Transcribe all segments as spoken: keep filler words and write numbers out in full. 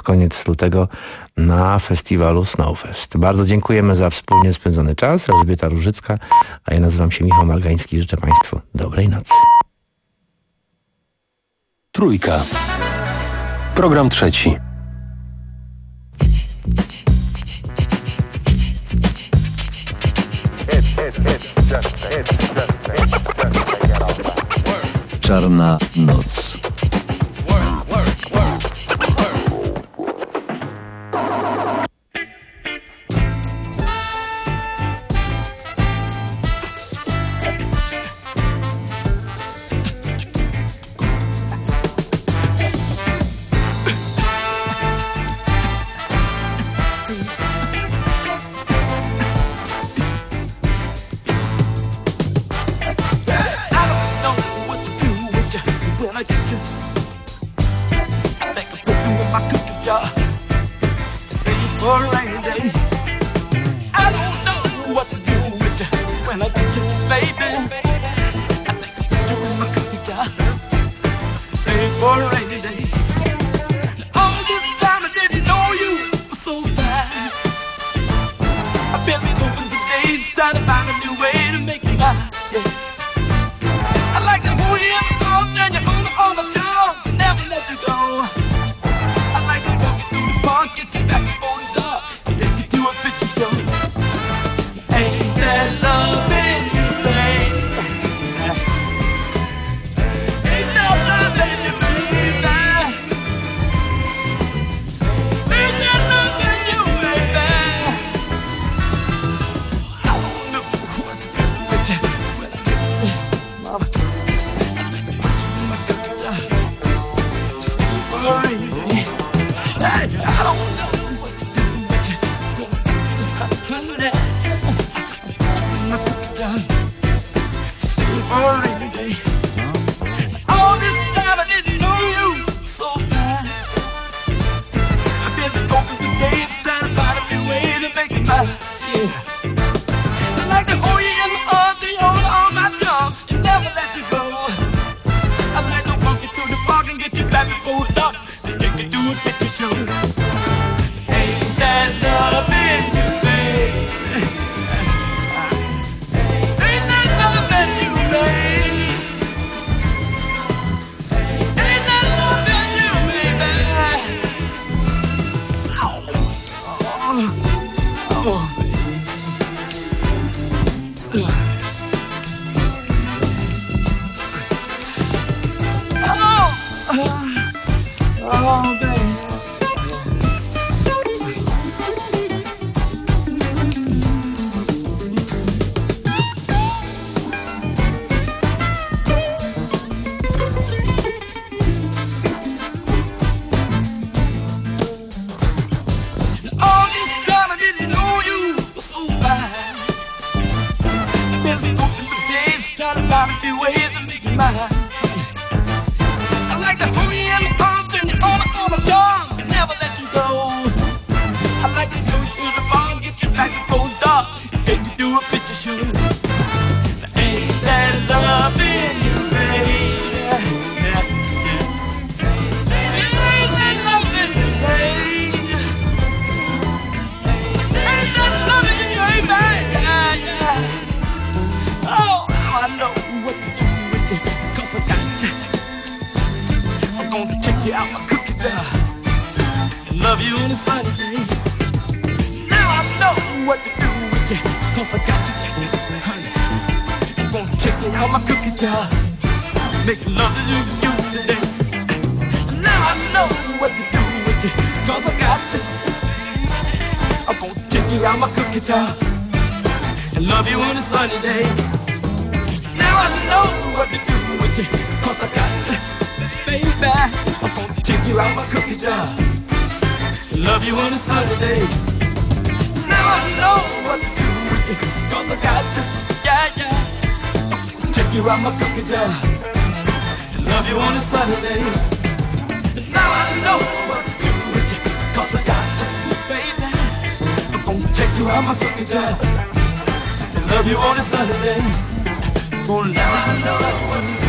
koniec lutego na festiwalu Snowfest. Bardzo dziękujemy za wspólnie spędzony czas. Elżbieta Różycka, a ja nazywam się Michał Margański. Życzę Państwu dobrej nocy. Trójka. Program trzeci. Czarna noc.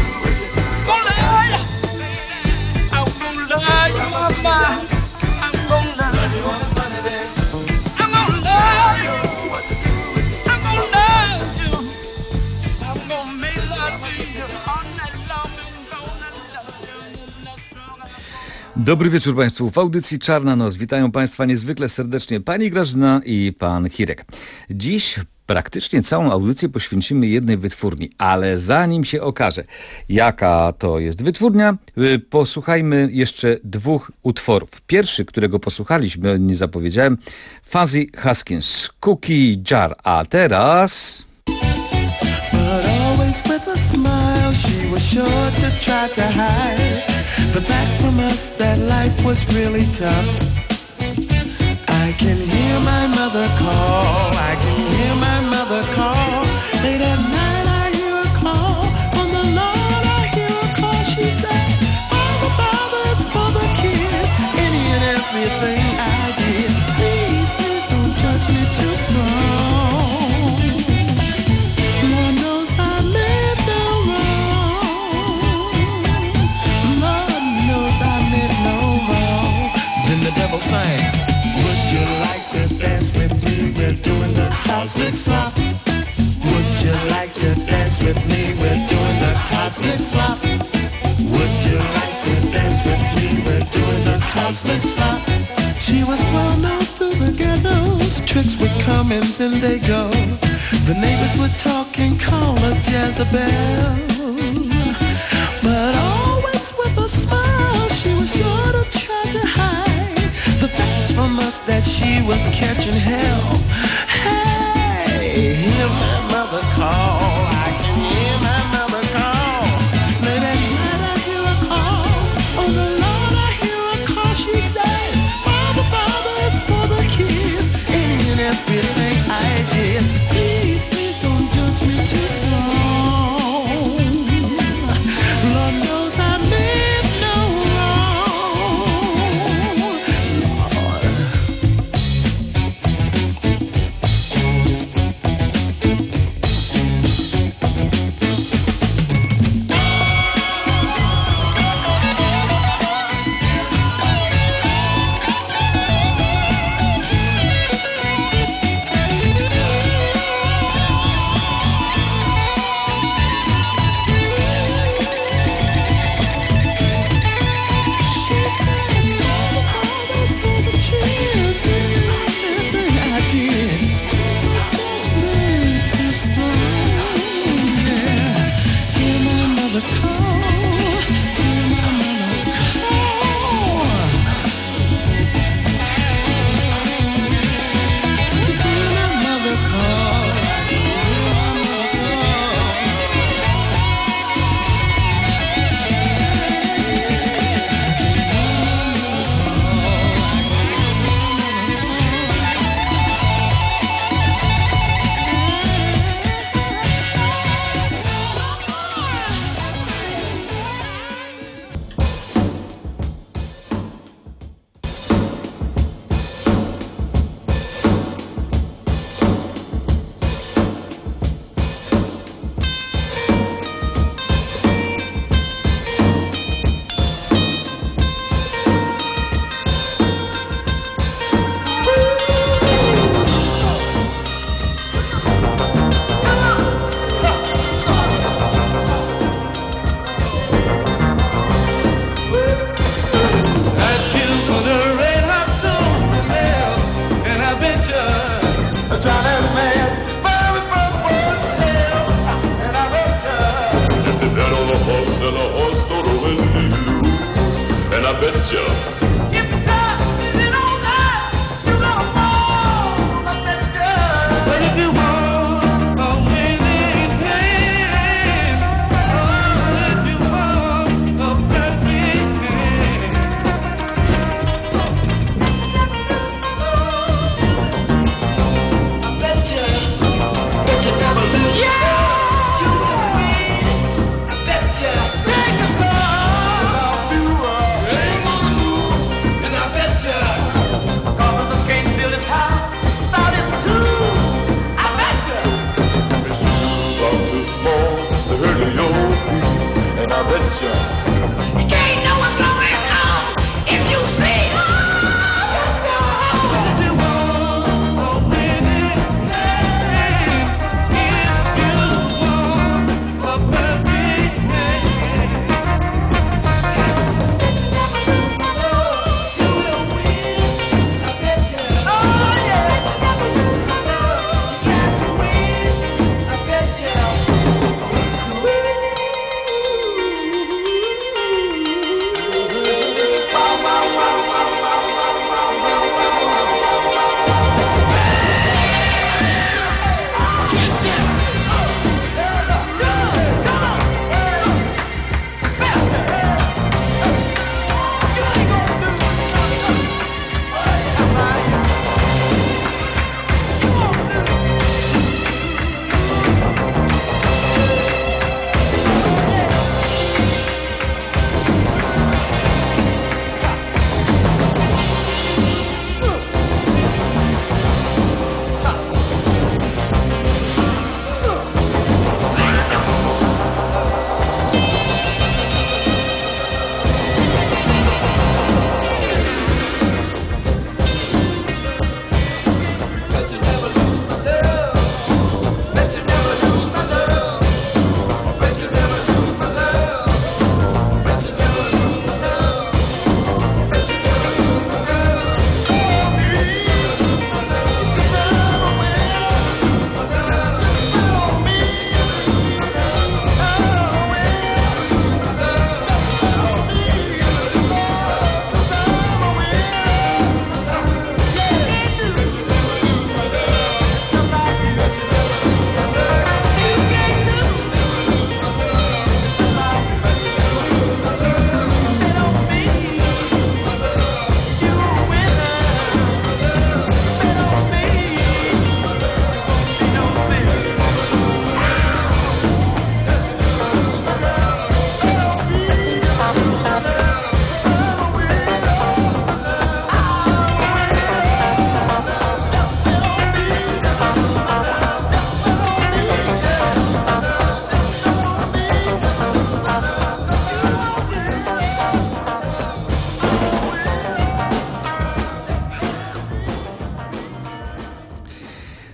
I'm gonna Dobry wieczór Państwu. W audycji Czarna Noc witają Państwa niezwykle serdecznie pani Grażyna i pan Hirek. Dziś praktycznie całą audycję poświęcimy jednej wytwórni, ale zanim się okaże, jaka to jest wytwórnia, posłuchajmy jeszcze dwóch utworów. Pierwszy, którego posłuchaliśmy, nie zapowiedziałem, Fuzzy Haskins, Cookie Jar, a teraz... But always with a smile, she was sure to try to hide the fact from us that life was really tough. I can hear my mother call, I can hear my mother call. Late at night I hear her call, on the Lord I hear her call. She said, Father, Father, it's for the kids, any and everything I did. Please, please don't judge me too strong. Lord knows I meant no wrong. Lord knows I meant no wrong. Then the devil sang, would you like to dance with me? We're doing the cosmic slop. Would you like to dance with me? We're doing the cosmic slop. Would you like to dance with me? We're doing the cosmic slop. She was well known through the ghettos. Tricks would come and then they go. The neighbors would talk and call her Jezebel. But always with a smile, she was sure to try to hide the facts from us that she was catching hell. Hey, hear my mother call. I can hear my mother call. Late at night I hear her call. Oh, the Lord, I hear her call. She says, Father, Father, it's for the kids. Any and everything I did. Please, please don't judge me too strong. Lord knows I meant no wrong. Lord.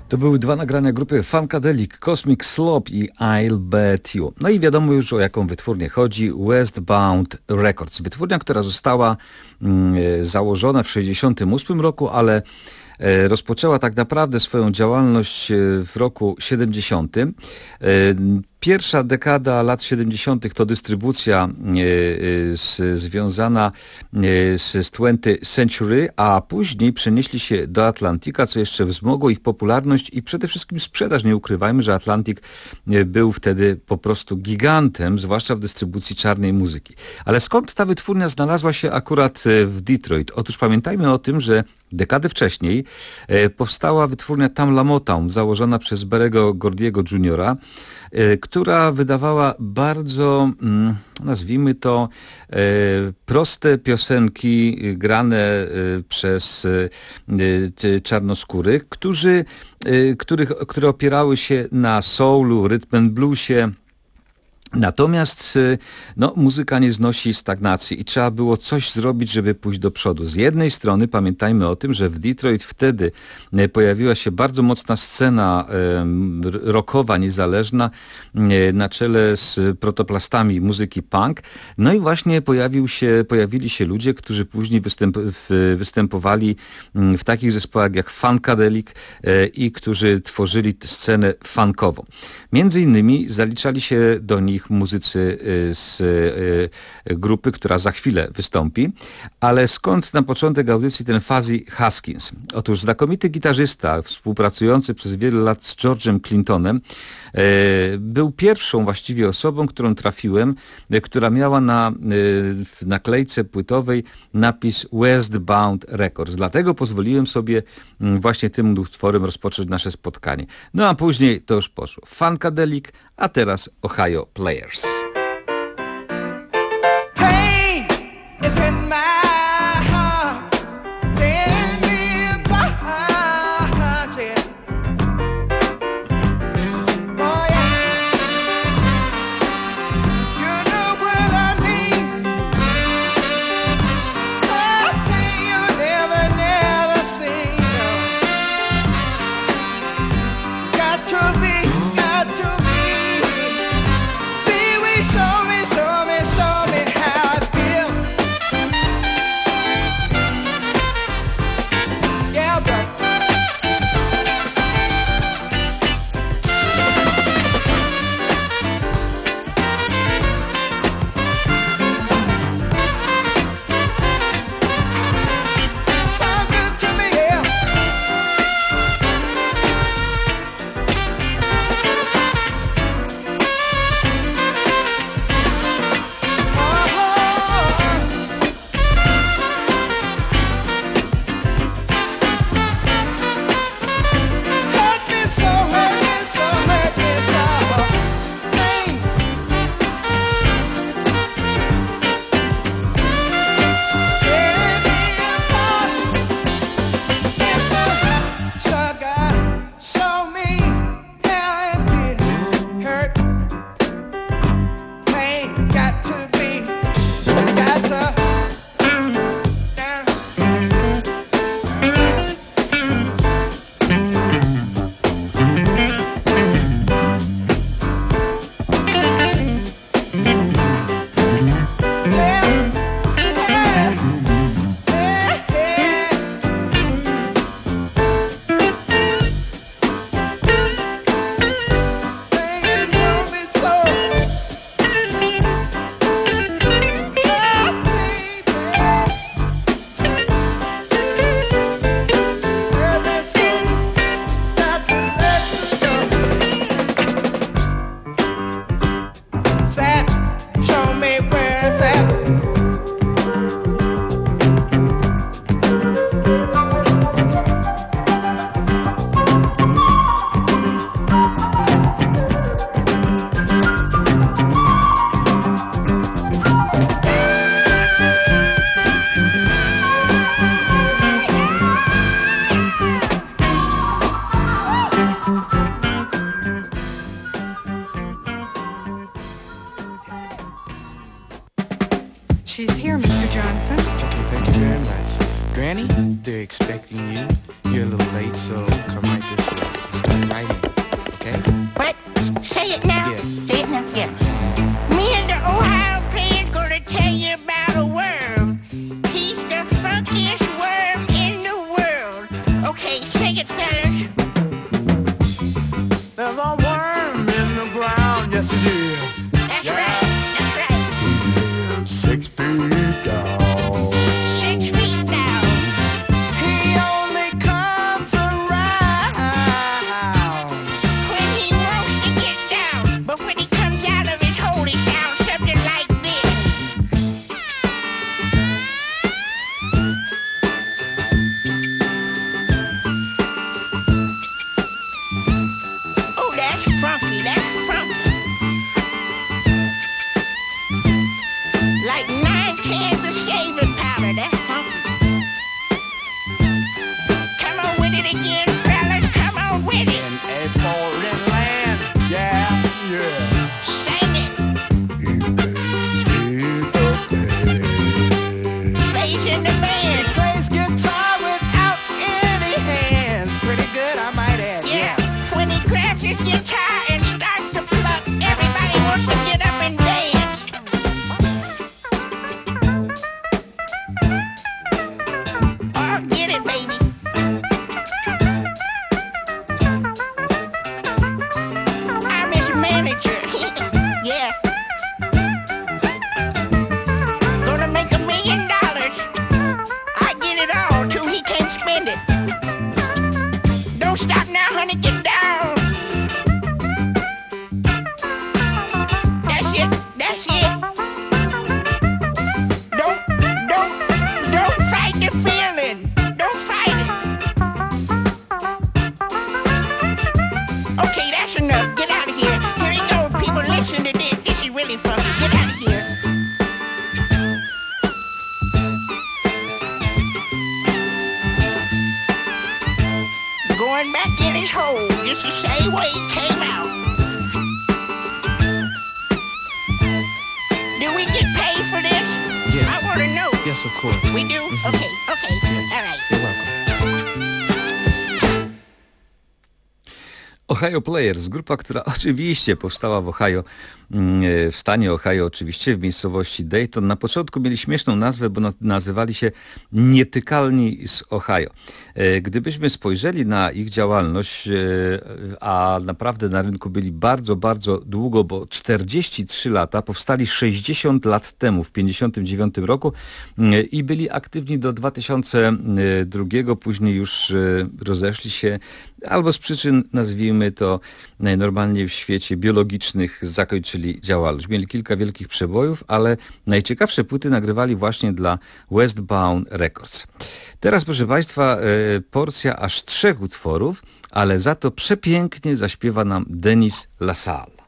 To były dwa nagrania grupy Funkadelic, Cosmic Slop i I'll Bet You. No i wiadomo już, o jaką wytwórnię chodzi. Westbound Records. Wytwórnia, która została mm, założona w sześćdziesiątym ósmym roku, ale e, rozpoczęła tak naprawdę swoją działalność w roku siedemdziesiątym. E, Pierwsza dekada lat siedemdziesiątych to dystrybucja e, z, związana e, z, z twentieth Century, a później przenieśli się do Atlantika, co jeszcze wzmogło ich popularność i przede wszystkim sprzedaż. Nie ukrywajmy, że Atlantik był wtedy po prostu gigantem, zwłaszcza w dystrybucji czarnej muzyki. Ale skąd ta wytwórnia znalazła się akurat w Detroit? Otóż pamiętajmy o tym, że dekadę wcześniej e, powstała wytwórnia Tamla Motown, założona przez Berry'ego Gordiego juniora, e, która wydawała bardzo, mm, nazwijmy to, e, proste piosenki grane e, przez e, czarnoskórych, którzy, e, których, które opierały się na soulu, rhythm and bluesie. Natomiast no, muzyka nie znosi stagnacji i trzeba było coś zrobić, żeby pójść do przodu. Z jednej strony pamiętajmy o tym, że w Detroit wtedy pojawiła się bardzo mocna scena rockowa, niezależna, na czele z protoplastami muzyki punk. No i właśnie pojawił się, pojawili się ludzie, którzy później występ, występowali w takich zespołach jak Funkadelic i którzy tworzyli scenę funkową. Między innymi zaliczali się do nich muzycy z grupy, która za chwilę wystąpi. Ale skąd na początek audycji ten Fuzzy Haskins? Otóż znakomity gitarzysta, współpracujący przez wiele lat z George'em Clintonem, był pierwszą właściwie osobą, którą trafiłem, która miała na naklejce płytowej napis Westbound Records. Dlatego pozwoliłem sobie właśnie tym utworem rozpocząć nasze spotkanie. No a później to już poszło. Funkadelic, a teraz Ohio Players. Pain is in my heart, tearing me apart, yeah. Oh yeah, you know what I mean. Oh, pain you never, never seen. No. Got to be, got to be. Show me, show me, show me how I feel. Yeah, but sound good to me, yeah. She's here, Mister Johnson. Okay, thank you very much. Granny, they're expecting you. You're a little late, so come right this way. Start right in, okay? What? Say it now. Yeah. Say it now. Yeah. Me and the Ohio player's gonna tell you about a worm. He's the funkiest worm in the world. Okay, sing it, fellas. There's a worm in the ground, yes it is. That's Yeah. right. That's right. He lives six feet down. Six feet down. He only comes around When he wants to get down, but when he comes out of his hole, he sounds something like this. Oh, that's funky. That's funky. Like nine cans of shaving powder. That's funky. Come on with it again, fellas. Come on with it. in a foreign land. Yeah, yeah. Sing it. He plays guitar. Plays in the band. Plays guitar without any hands. Pretty good, I might add. Yeah. When he grabs his guitar and starts to pluck, everybody wants to get up and dance. Oh, get it, baby. I'm his manager. Yeah. Gonna make a million dollars. I get it all till he can't spend it. Don't stop now, honey, get down. That's it, that's it. Don't, don't, don't fight the feeling. Don't fight it. Okay, that's enough. Get out of here. Here he goes, people. Listen to this. This is really funky. Get out of here. Going back in his hole. It's the same way he came out. Do we get paid for this? Yeah. I want to know. Yes, of course. We do? Okay, okay. All right. You're welcome. Ohio Players, grupa, która oczywiście powstała w Ohio, w stanie Ohio oczywiście, w miejscowości Dayton. Na początku mieli śmieszną nazwę, bo nazywali się Nietykalni z Ohio. Gdybyśmy spojrzeli na ich działalność, a naprawdę na rynku byli bardzo, bardzo długo, bo czterdzieści trzy lata, powstali sześćdziesiąt lat temu, w pięćdziesiątym dziewiątym roku i byli aktywni do dwa tysiące drugiego, później już rozeszli się, albo z przyczyn, nazwijmy to najnormalniej w świecie biologicznych, zakończyli działalność. Mieli kilka wielkich przebojów, ale najciekawsze płyty nagrywali właśnie dla Westbound Records. Teraz, proszę Państwa, porcja aż trzech utworów, ale za to przepięknie zaśpiewa nam Denis LaSalle.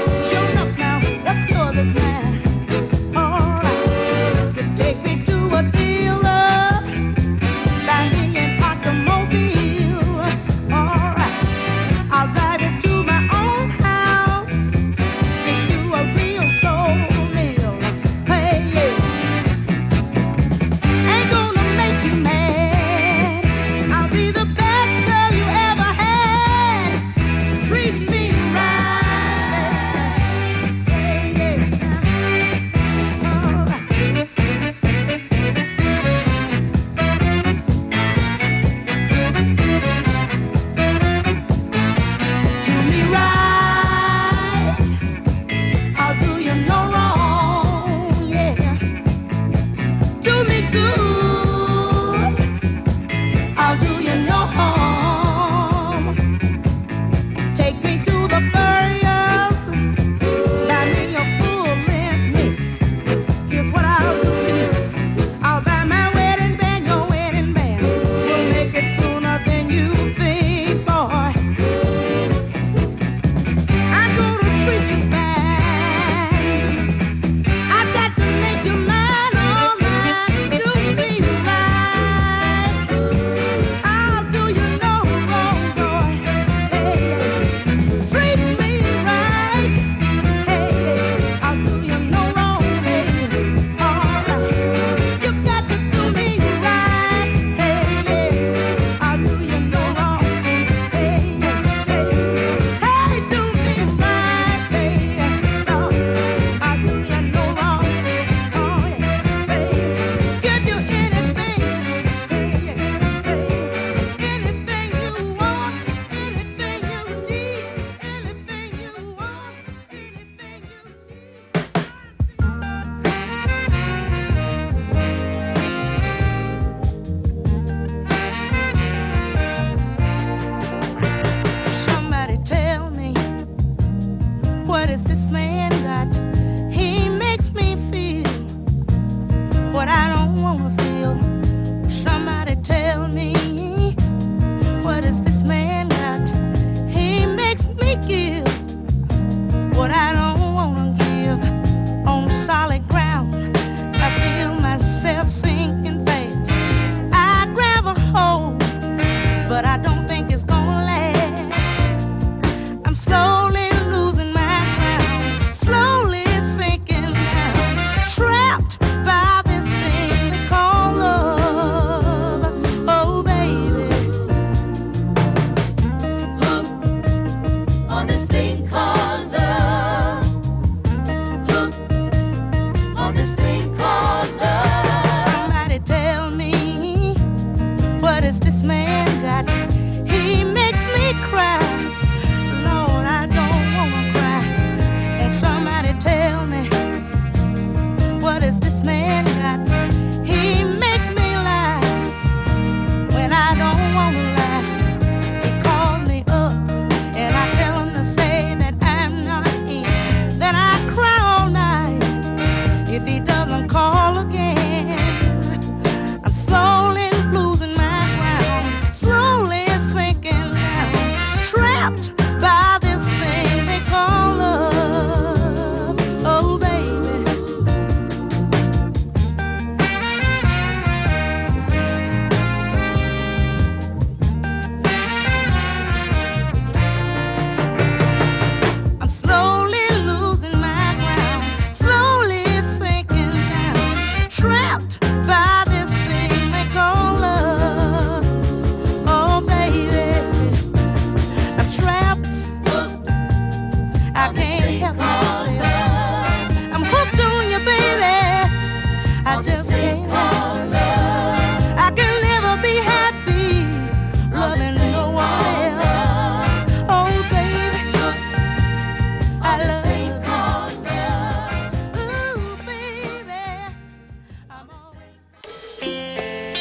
Take me to a this man got? He makes me cry. Lord, I don't wanna cry. And somebody tell me, what is this man got? He makes me lie when I don't wanna lie. He calls me up and I tell him to say that I'm not in. Then I cry all night if he doesn't call again. I'm slowly losing my ground, slowly sinking down, trapped by this thing they call love. Oh, baby. I'm slowly losing my ground, slowly sinking down, trapped by this thing they call love. Oh, baby, I'm trapped. I can't help myself. I'm hooked on you, baby. I just can't help myself. I can never be happy loving no one else. Oh, baby, I love you. Ooh, baby, I'm always.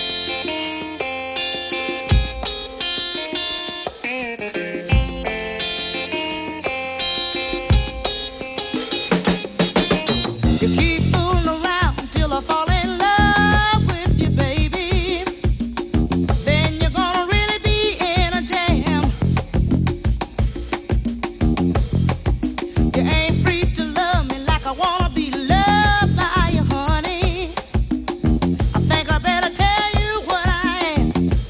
You keep fooling around till I fall in love with you, baby. Then you're gonna really be in a jam. You ain't free to love me like I wanna be loved by you, honey. I think I better tell you what I am.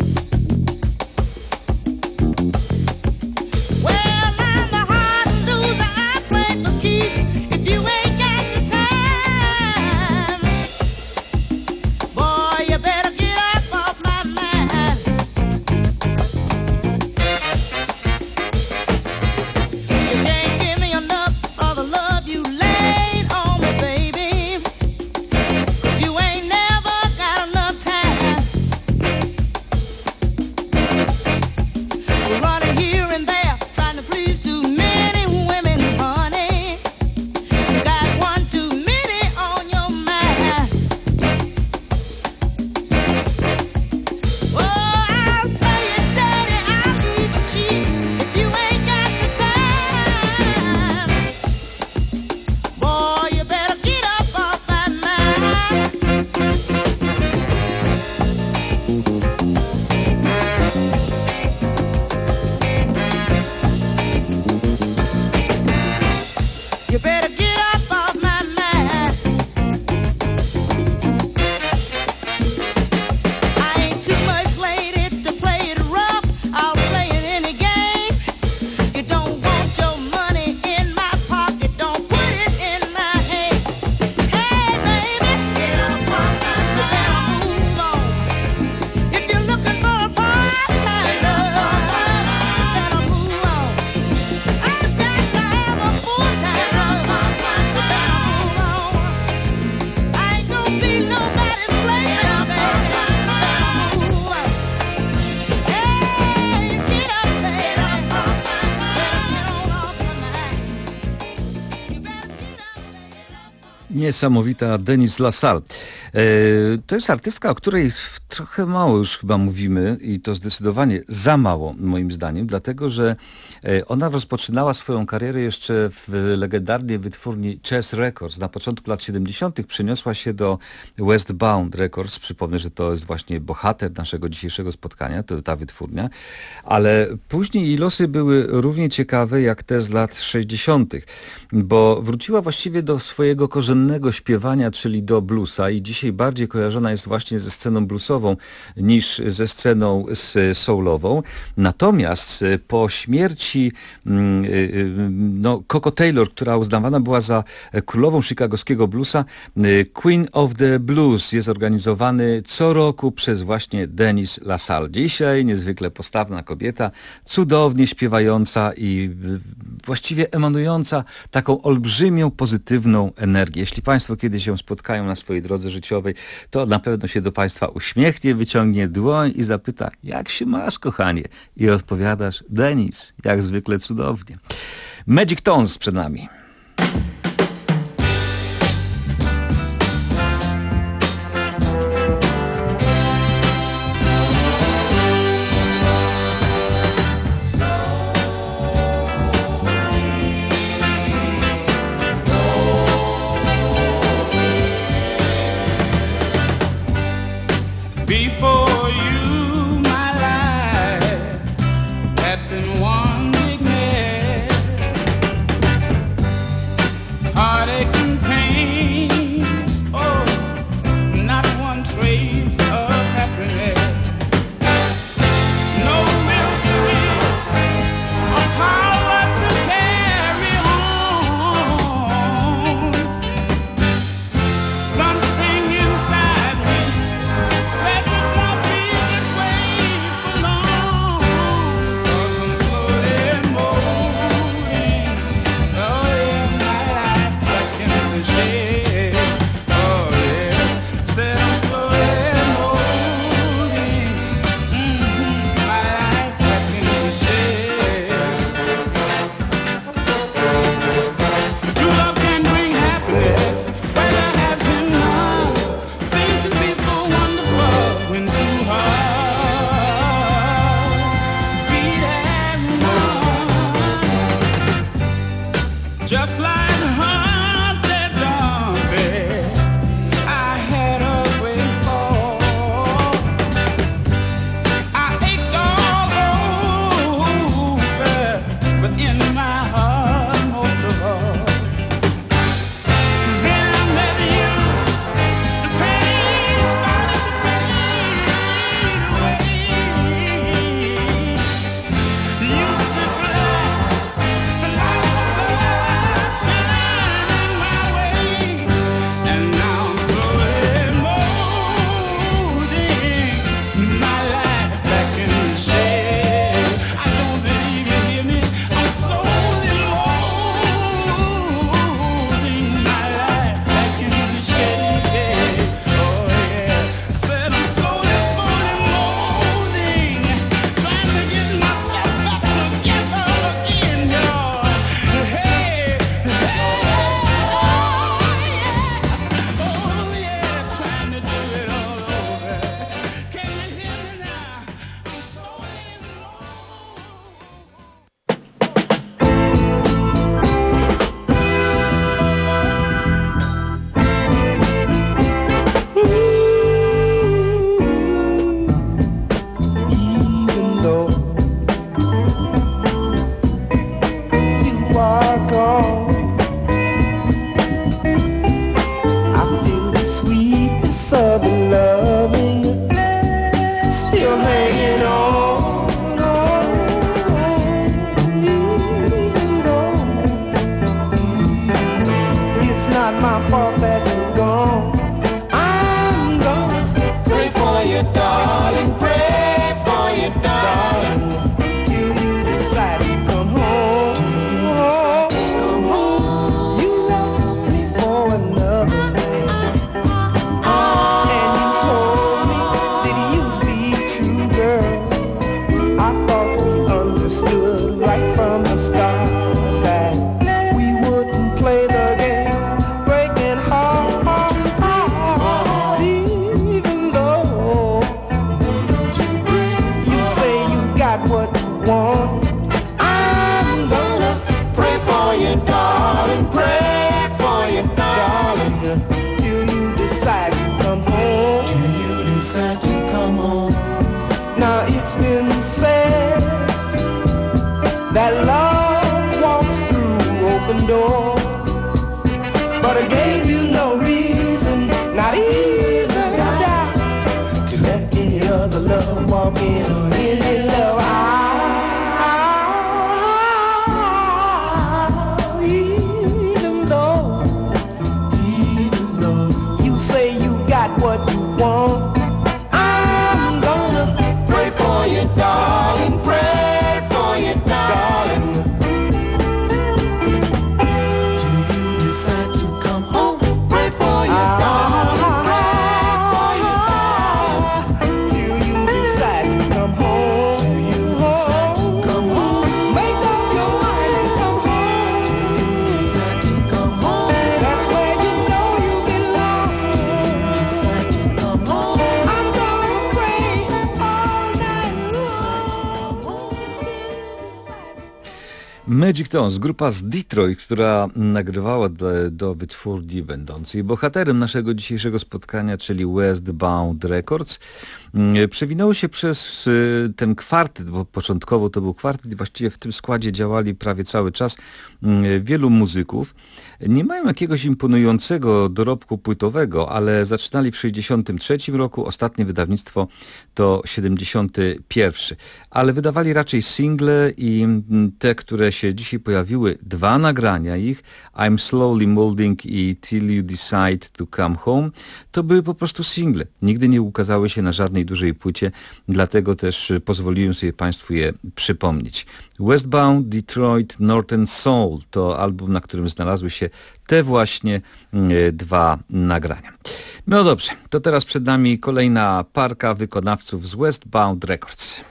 Well, I'm the hard loser. I play for keeps. If you ain't got the time, boy, you better get up off my mind. You can't give me enough of the love you laid on me, baby. 'Cause you ain't never got enough time. You're running here and there, trying to please too many women, honey. You got one too many on your mind. Oh, I'll play it dirty, I'll even cheat if you ain't got the time. Boy, you better get up off my mind. You better get up off my mind. I ain't too much lady to play it rough. I'll play it any game. You don't want your money in my pocket, don't put it in my hand. Hey, baby, get up off my mind. You better move on. If you're looking for a part-time love, you better move on. I've got to have a full-time love. You better move on. I ain't gonna be nobody's plaything, baby. You better move on. Hey, get up, baby. Better get on off my mind. You better get up, baby. Niesamowita Denise LaSalle. E, to jest artystka, o której w- trochę mało już chyba mówimy i to zdecydowanie za mało moim zdaniem, dlatego że e, ona rozpoczynała swoją karierę jeszcze w legendarnej wytwórni Chess Records. Na początku lat siedemdziesiątych przeniosła się do Westbound Records. Przypomnę, że to jest właśnie bohater naszego dzisiejszego spotkania, to ta wytwórnia. Ale później jej losy były równie ciekawe jak te z lat sześćdziesiątych, bo wróciła właściwie do swojego korzennego śpiewania, czyli do bluesa i dzisiaj bardziej kojarzona jest właśnie ze sceną bluesową niż ze sceną s- soulową. Natomiast e, po śmierci mm, y, y, no, Coco Taylor, która uznawana była za królową chicagowskiego bluesa, y, Queen of the Blues jest organizowany co roku przez właśnie Denise LaSalle. Dzisiaj niezwykle postawna kobieta, cudownie śpiewająca i y, właściwie emanująca taką olbrzymią, pozytywną energię. Jeśli Jeśli Państwo kiedyś się spotkają na swojej drodze życiowej, to na pewno się do Państwa uśmiechnie, wyciągnie dłoń i zapyta, jak się masz, kochanie? I odpowiadasz, Denis, jak zwykle cudownie. Magic Tones przed nami. Before you, my life had been one big mess. Heartache and pain, oh, not one trace of happiness. No will to me, a power to carry on. Something inside me said it won't be this way for long. 'Cause I'm slowly molding, oh yeah, my life back into shape. Oh yeah, said I'm slowly molding, mm-hmm, my life back into shape. True love can bring happiness where there has been none. Things can be so wonderful when two hearts beat as one. Just like Humpty Dumpty, I had a great fall. I ached all over, but in my heart most of all. Then I met you, the pain started to fade away. You sit black, the light of love shining my way, and now I'm slowly molding my life back into shape. I don't believe you hear me. I'm slowly molding my life back into shape. Oh yeah, said I'm slowly, slowly molding, trying to get myself back together again, y'all. Hey, hey, oh yeah, trying to do it all over. Can you hear me now? I'm slowly molding. Even though you are gone, I feel the sweetness of the loving still hanging on. Even though it's not my fault that you're gone, I'm gonna pray for you, darling. Pray for you, darling. Till you decide to come home. Come home. You left me for another man, and you told me that you'd be true, girl. I thought we understood right from the start that we wouldn't play the game, breaking hearts. Even though Magic Tones, grupa z Detroit, która nagrywała do, do wytwórni będącej bohaterem naszego dzisiejszego spotkania, czyli Westbound Records, przewinęło się przez ten kwartet, bo początkowo to był kwartet i właściwie w tym składzie działali prawie cały czas wielu muzyków. Nie mają jakiegoś imponującego dorobku płytowego, ale zaczynali w sześćdziesiątym trzecim roku, ostatnie wydawnictwo to siedemdziesiąty pierwszy. Ale wydawali raczej single i te, które się dzisiaj pojawiły, dwa nagrania ich, I'm Slowly Molding i Till You Decide to Come Home, to były po prostu single. Nigdy nie ukazały się na żadnej dużej płycie, dlatego też pozwoliłem sobie Państwu je przypomnieć. Westbound Detroit Northern Soul to album, na którym znalazły się te właśnie y, dwa nagrania. No dobrze, to teraz przed nami kolejna parka wykonawców z Westbound Records.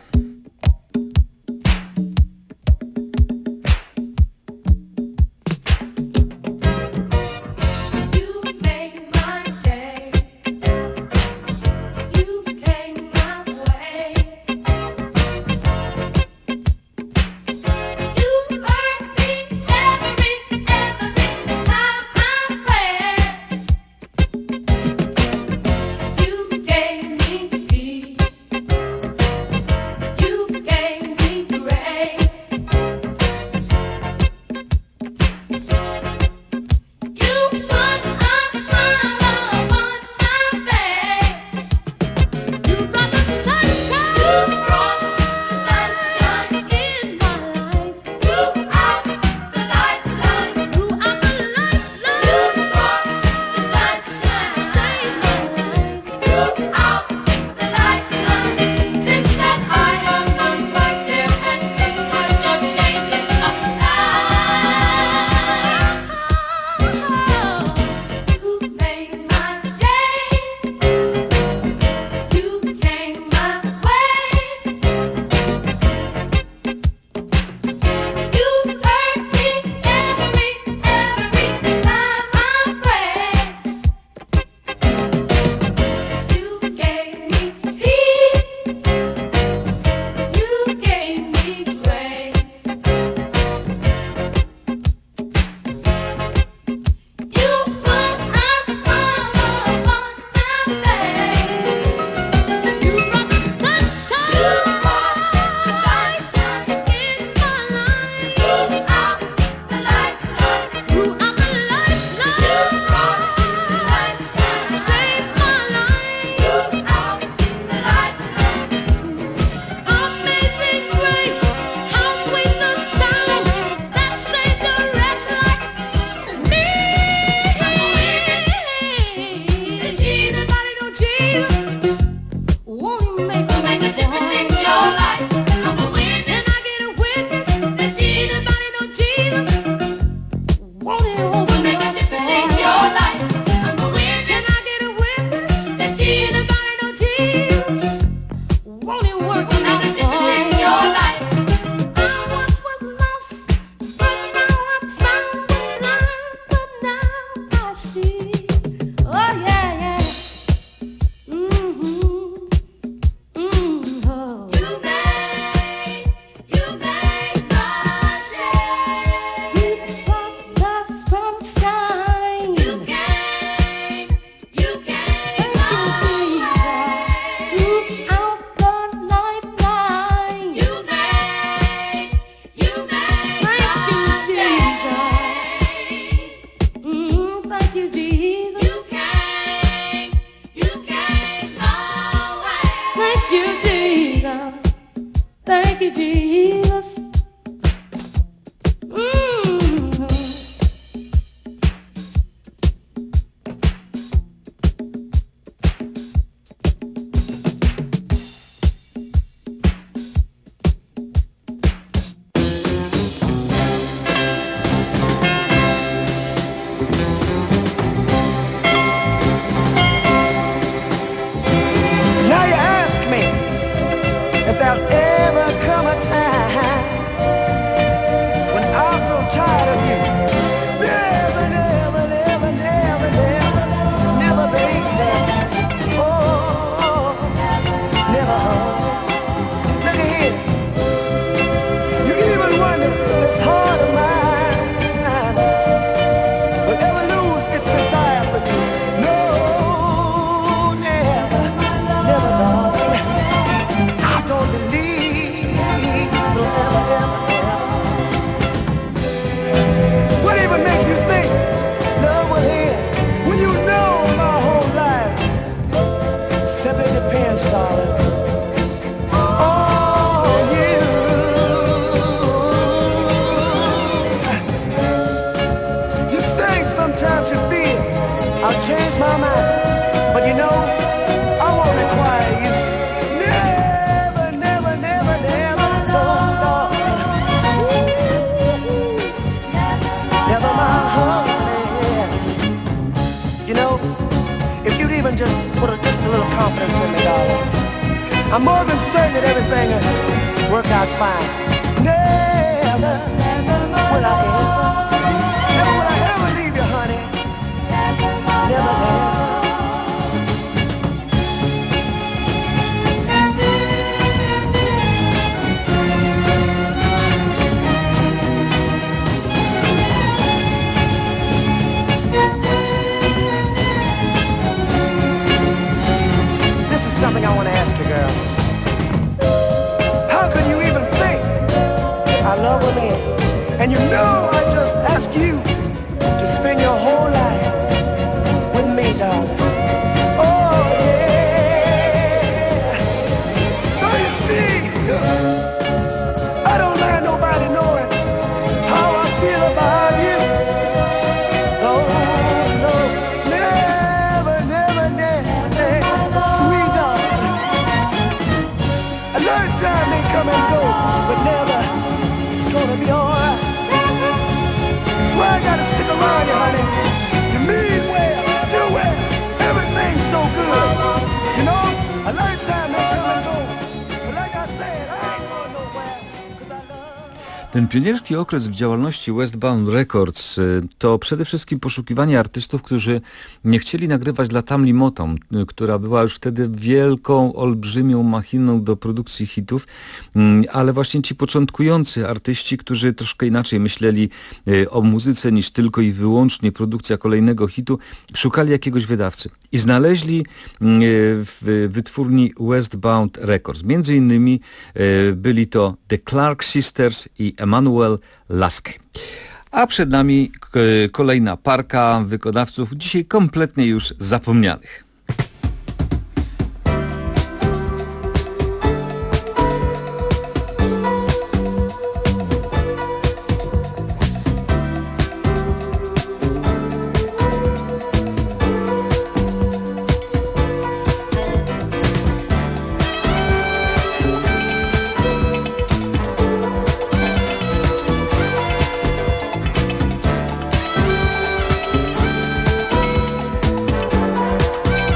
It's hard I'm more than certain that everything will work out fine. Never, never will I ever, never will I ever leave you, honey. Never, never. Something I want to ask you, girl. How could you even think I love a man? And you know I just ask you to spend your whole life with me, darling. Oh, yeah. So you see, I don't mind nobody knowing how I feel about you. Oh, no, never, never, never, sweet darling. A long time may come and go, but never, it's gonna be alright. That's why I gotta stick around you, honey. You mean well, do well, everything's so good. You know, a long time may come and go, but like I said, I ain't going nowhere, 'cause I love. Ten pionierski okres w działalności Westbound Records y, to przede wszystkim poszukiwanie artystów, którzy nie chcieli nagrywać dla Tamli Motown, y, która była już wtedy wielką, olbrzymią machiną do produkcji hitów, y, ale właśnie ci początkujący artyści, którzy troszkę inaczej myśleli y, o muzyce niż tylko i wyłącznie produkcja kolejnego hitu, szukali jakiegoś wydawcy i znaleźli y, w wytwórni Westbound Records. Między innymi y, byli to The Clark Sisters i Emmanuel Laskey. A przed nami k- kolejna parka wykonawców, dzisiaj kompletnie już zapomnianych. Never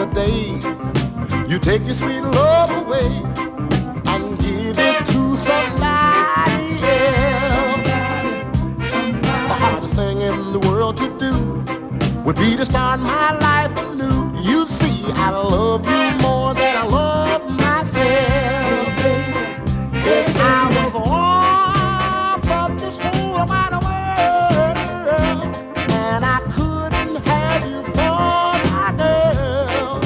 the day you take your sweet love away and give it to somebody else. The hardest thing in the world to do would be to start my life anew. You see, I love you more than I love myself. If I was off of this whole wide world and I couldn't have you for my girl,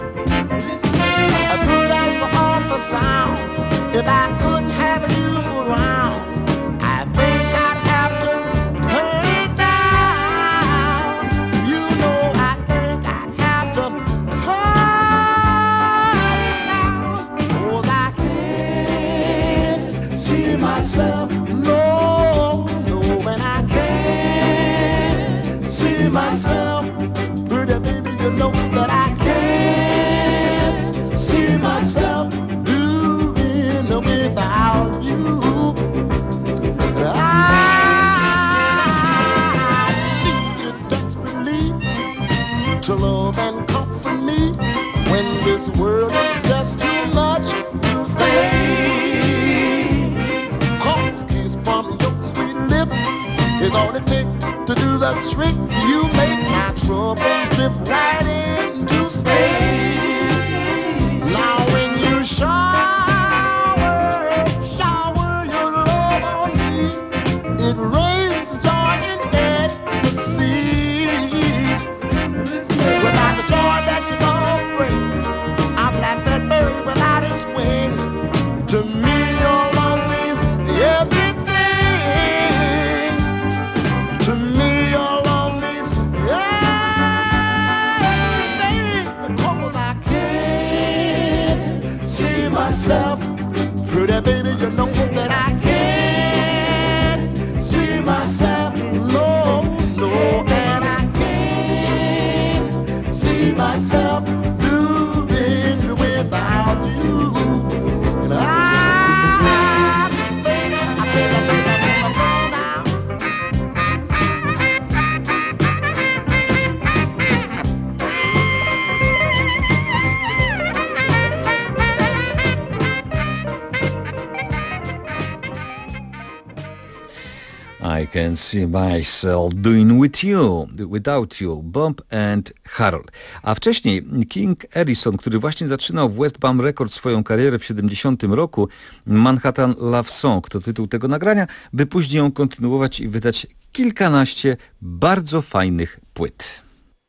as good as the awful sound, if I couldn't have you around, I think I'd have to turn it down. You know, I think I'd have to turn it down, 'cause I can't see myself, no, no, and I can't see myself. Pretty baby, you know that I can't see myself doing without you. I need you desperately to love and comfort me when this world is just too much to face. Cause a kiss from your sweet lips is all it takes to do the trick. You make my trouble drift right into space. Now when you shower, shower your love on me, it rains joy and ecstasy. Without the joy that you don't bring, I'm like that bird without his wings. To me your love means everything. To me your love means everything. Because I can't see myself. Pretty baby, you know that I can't see myself. No, no, and I can't see myself doing without you. And I think, I think, I think, I think I'm gone now. I can see myself doing with you, without you, Bob and Harold. A wcześniej King Ellison, który właśnie zaczynał w West Palm Records swoją karierę w siedemdziesiątym roku, Manhattan Love Song to tytuł tego nagrania, by później ją kontynuować i wydać kilkanaście bardzo fajnych płyt.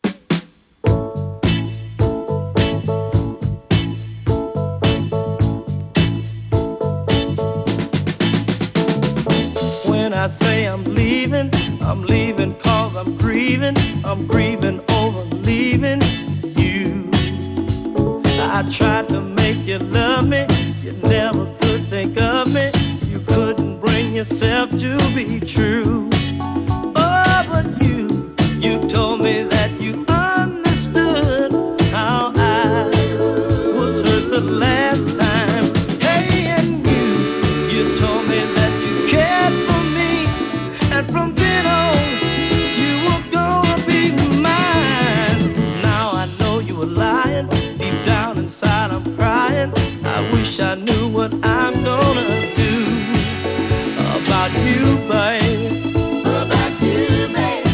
When I say I'm leaving, I'm leaving cause I'm grieving, I'm grieving over leaving you. I tried to make you love me, you never could think of me, you couldn't bring yourself to be true. Oh, but you, you told me that you understood how I was hurt the last time. Hey, and you, you told me that you cared for me, and from then on, you were gonna be mine. Now I know you were lying, deep down inside I'm crying. I wish I knew what I'm gonna do about you, babe. About you, babe.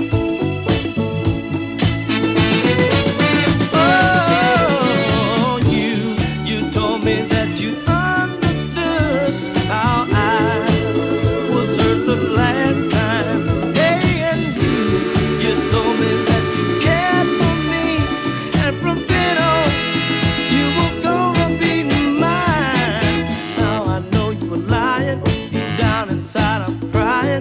Oh, you, you told me that you understood how I was hurt the last time. Hey, and you, you told me that you cared for me, and from then on, you were gonna be mine. Now I know you were lying, deep down inside I'm crying.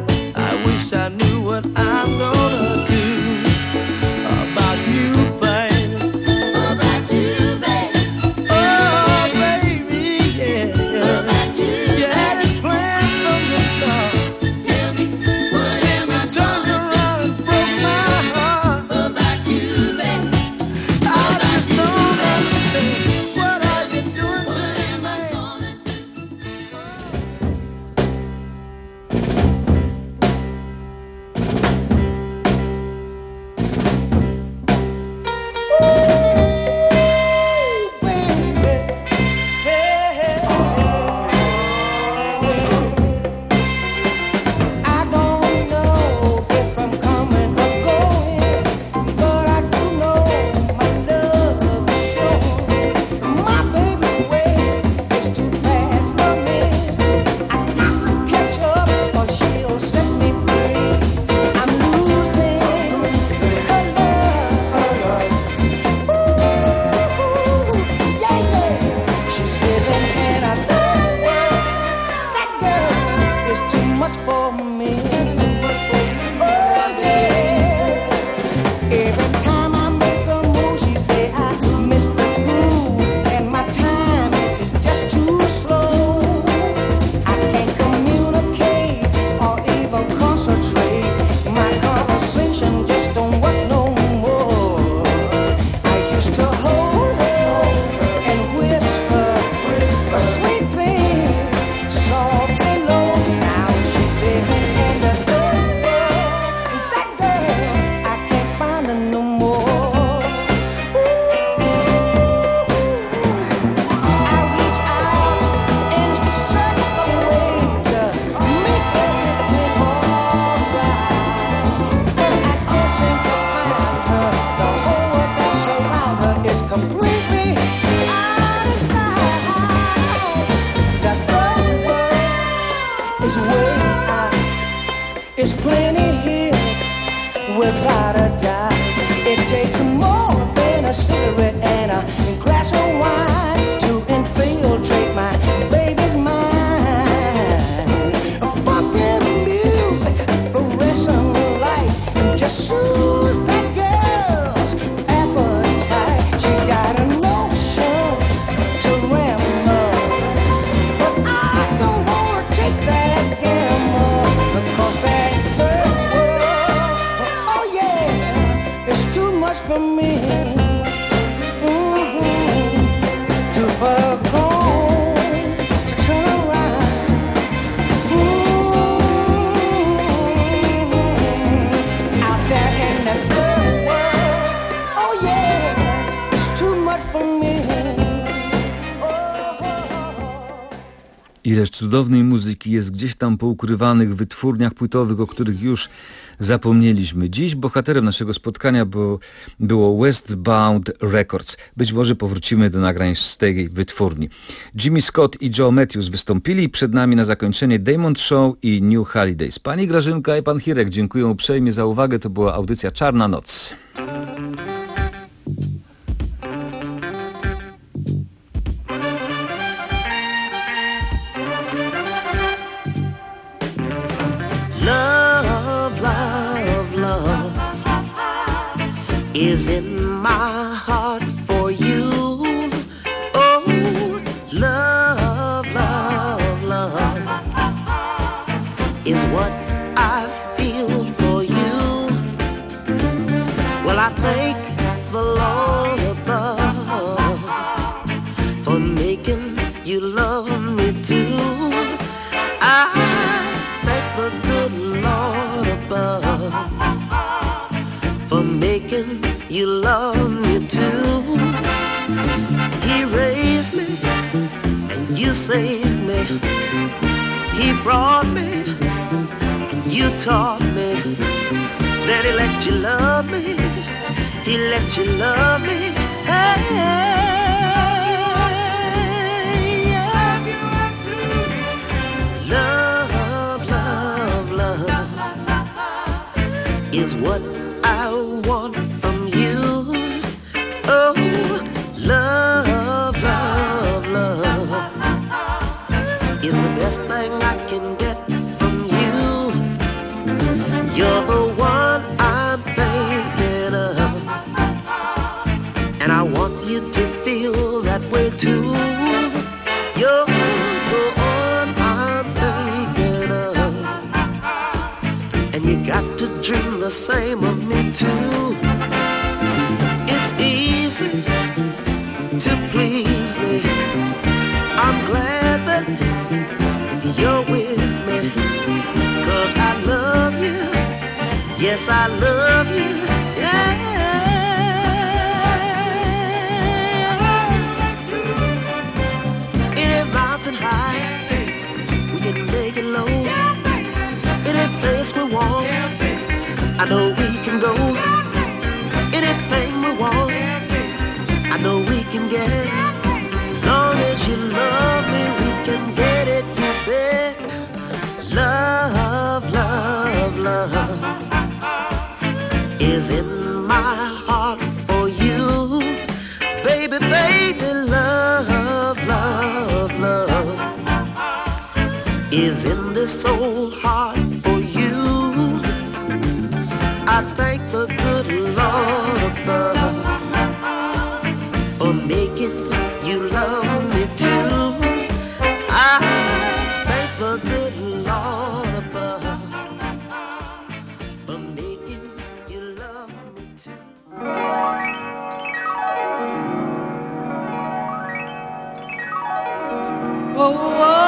out of sight. That the world is way out. It's plenty here without a doubt. It takes more than a cigarette and a glass of wine to infiltrate my baby's mind. Funky music, fluorescent light, just soothes that girl's appetite. She got a notion to ramble, but I don't wanna take that gamble, because that third world, oh yeah, it's too much for me. Mm-hmm. To forgo, to turn around. Mm-hmm. Out there in that third world, oh yeah, it's too much for me. Oh, oh, oh. Ileż cudownej muzyki jest gdzieś tam poukrywanych w wytwórniach płytowych, o których już zapomnieliśmy. Dziś bohaterem naszego spotkania było, było Westbound Records. Być może powrócimy do nagrań z tej wytwórni. Jimmy Scott i Joe Matthews wystąpili. Przed nami na zakończenie Damon Show i New Holidays. Pani Grażynka i pan Hirek, dziękuję uprzejmie za uwagę. To była audycja Czarna Noc. Love, love, love is in my heart for you. Oh, love, love, love is what I feel for you. Well, I thank the Lord above for making you love me too. I thank the good Lord above for making you love me too. He raised me and you saved me. He brought me and you taught me. Then he let you love me. He let you love me. Hey, yeah. Love, love, love is what I want from you. Oh, love, love, love is the best thing I can get from you. You're the one I'm thinking of, and I want you to feel that way too. You're the one I'm thinking of, and you got to dream the same of me too. It's easy to please me. I'm glad that you're with me, 'cause I love you. Yes, I love you. Yeah. Any mountain high, we can make it low. Any place we want, I know we can go. Anything we want, I know we can get. Long as you love me, we can get it, you bet. Love, love, love is in my heart for you. Baby, baby, love, love, love is in this old heart for you. I thank the good Lord above for making you love me too. I thank the good Lord above for making you love me too. Oh, oh.